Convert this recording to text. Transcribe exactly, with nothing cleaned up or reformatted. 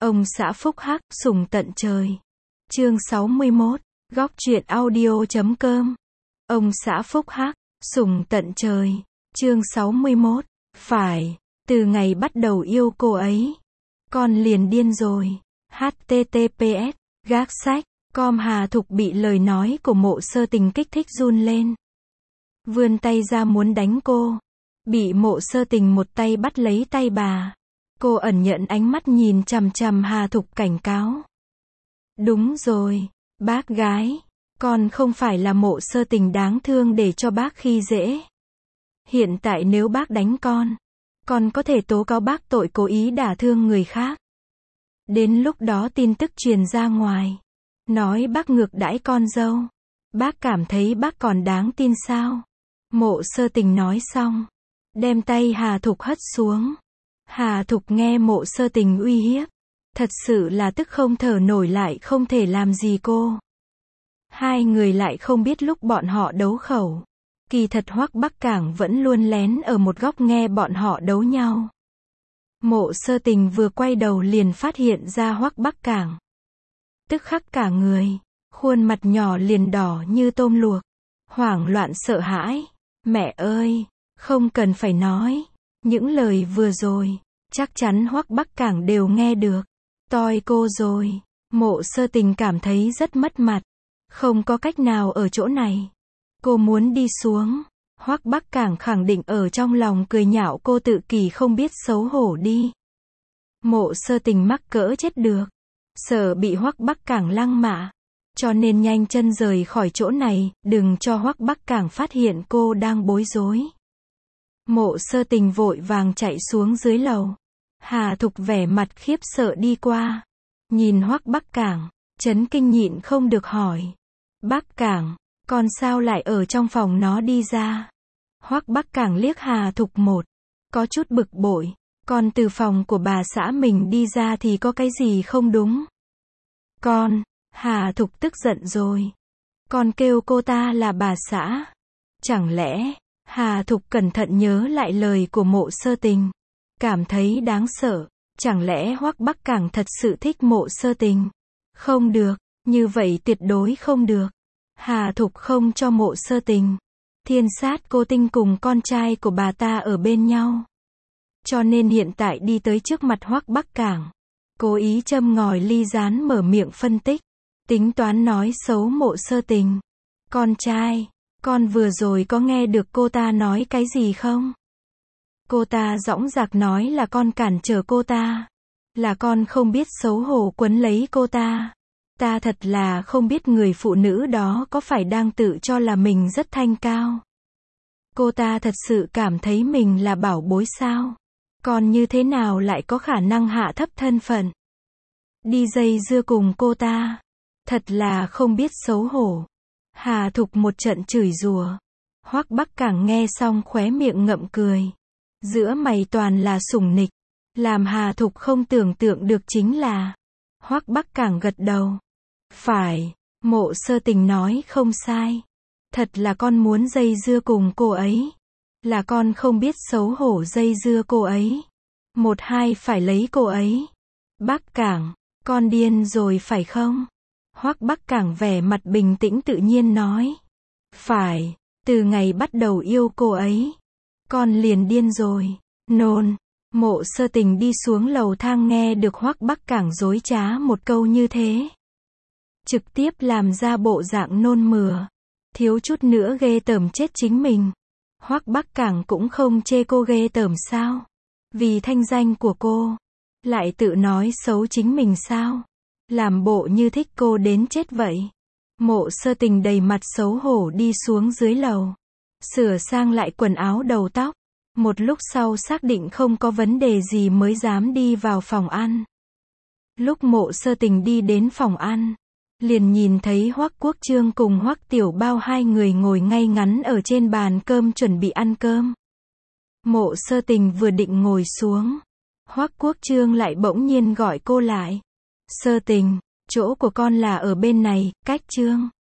Ông xã phúc hắc, sủng tận trời. Chương sáu mươi mốt, góc truyện audio chấm com. Ông xã phúc hắc, sủng tận trời. Chương sáu mươi mốt, phải, từ ngày bắt đầu yêu cô ấy, con liền điên rồi. H T T P S, gác sách, com Hà Thục bị lời nói của Mộ Sơ Tình kích thích run lên. Vươn tay ra muốn đánh cô. Bị Mộ Sơ Tình một tay bắt lấy tay bà. Cô ẩn nhận ánh mắt nhìn chằm chằm Hà Thục cảnh cáo. Đúng rồi, bác gái, con không phải là Mộ Sơ Tình đáng thương để cho bác khi dễ. Hiện tại nếu bác đánh con, con có thể tố cáo bác tội cố ý đả thương người khác. Đến lúc đó tin tức truyền ra ngoài, nói bác ngược đãi con dâu, bác cảm thấy bác còn đáng tin sao? Mộ Sơ Tình nói xong, đem tay Hà Thục hất xuống. Hà Thục nghe Mộ Sơ Tình uy hiếp, thật sự là tức không thở nổi, lại không thể làm gì cô. Hai người lại không biết lúc bọn họ đấu khẩu, kỳ thật Hoắc Bắc Cảng vẫn luôn lén ở một góc nghe bọn họ đấu nhau. Mộ Sơ Tình vừa quay đầu liền phát hiện ra Hoắc Bắc Cảng. Tức khắc cả người, khuôn mặt nhỏ liền đỏ như tôm luộc, hoảng loạn sợ hãi. Mẹ ơi, không cần phải nói, những lời vừa rồi, chắc chắn Hoắc Bắc Cảng đều nghe được. Toi cô rồi. Mộ Sơ Tình cảm thấy rất mất mặt. Không có cách nào ở chỗ này. Cô muốn đi xuống. Hoắc Bắc Cảng khẳng định ở trong lòng cười nhạo cô tự kỷ không biết xấu hổ đi. Mộ Sơ Tình mắc cỡ chết được. Sợ bị Hoắc Bắc Cảng lăng mạ. Cho nên nhanh chân rời khỏi chỗ này, đừng cho Hoắc Bắc Cảng phát hiện cô đang bối rối. Mộ Sơ Tình vội vàng chạy xuống dưới lầu. Hà Thục vẻ mặt khiếp sợ đi qua. Nhìn Hoắc Bắc Cảng, chấn kinh nhịn không được hỏi. Bắc Cảng, con sao lại ở trong phòng nó đi ra? Hoắc Bắc Cảng liếc Hà Thục một, có chút bực bội. Con từ phòng của bà xã mình đi ra thì có cái gì không đúng? Con, Hà Thục tức giận rồi. Con kêu cô ta là bà xã. Chẳng lẽ, Hà Thục cẩn thận nhớ lại lời của Mộ Sơ Tình. Cảm thấy đáng sợ. Chẳng lẽ Hoắc Bắc Cảng thật sự thích Mộ Sơ Tình? Không được, như vậy tuyệt đối không được. Hà Thục không cho Mộ Sơ Tình, Thiên Sát Cô Tinh cùng con trai của bà ta ở bên nhau. Cho nên hiện tại đi tới trước mặt Hoắc Bắc Cảng, cố ý châm ngòi ly gián mở miệng phân tích, tính toán nói xấu Mộ Sơ Tình. Con trai, con vừa rồi có nghe được cô ta nói cái gì không? Cô ta dõng dạc nói là con cản trở cô ta, là con không biết xấu hổ quấn lấy cô ta. Ta thật là không biết người phụ nữ đó có phải đang tự cho là mình rất thanh cao. Cô ta thật sự cảm thấy mình là bảo bối sao? Con như thế nào lại có khả năng hạ thấp thân phận? Đi dây dưa cùng cô ta. Thật là không biết xấu hổ. Hà Thục một trận chửi rủa. Hoắc Bắc Cảng nghe xong khóe miệng ngậm cười. Giữa mày toàn là sủng nịch. Làm Hà Thục không tưởng tượng được chính là Hoắc Bắc Cảng gật đầu. Phải, Mộ Sơ Tình nói không sai. Thật là con muốn dây dưa cùng cô ấy. Là con không biết xấu hổ dây dưa cô ấy. Một hai phải lấy cô ấy. Bắc Cảng, con điên rồi phải không? Hoắc Bắc Cảng vẻ mặt bình tĩnh tự nhiên nói. Phải, từ ngày bắt đầu yêu cô ấy, con liền điên rồi. Nôn. Mộ Sơ Tình đi xuống lầu thang nghe được Hoắc Bắc Cảng dối trá một câu như thế, trực tiếp làm ra bộ dạng nôn mửa, thiếu chút nữa ghê tởm chết chính mình. Hoắc Bắc Cảng cũng không chê cô ghê tởm sao? Vì thanh danh của cô, lại tự nói xấu chính mình sao? Làm bộ như thích cô đến chết vậy. Mộ Sơ Tình đầy mặt xấu hổ đi xuống dưới lầu, sửa sang lại quần áo đầu tóc. Một lúc sau xác định không có vấn đề gì mới dám đi vào phòng ăn. Lúc Mộ Sơ Tình đi đến phòng ăn, liền nhìn thấy Hoắc Quốc Trương cùng Hoắc Tiểu Bao hai người ngồi ngay ngắn ở trên bàn cơm chuẩn bị ăn cơm. Mộ Sơ Tình vừa định ngồi xuống, Hoắc Quốc Trương lại bỗng nhiên gọi cô lại. Sơ Tình, chỗ của con là ở bên này, cách Trương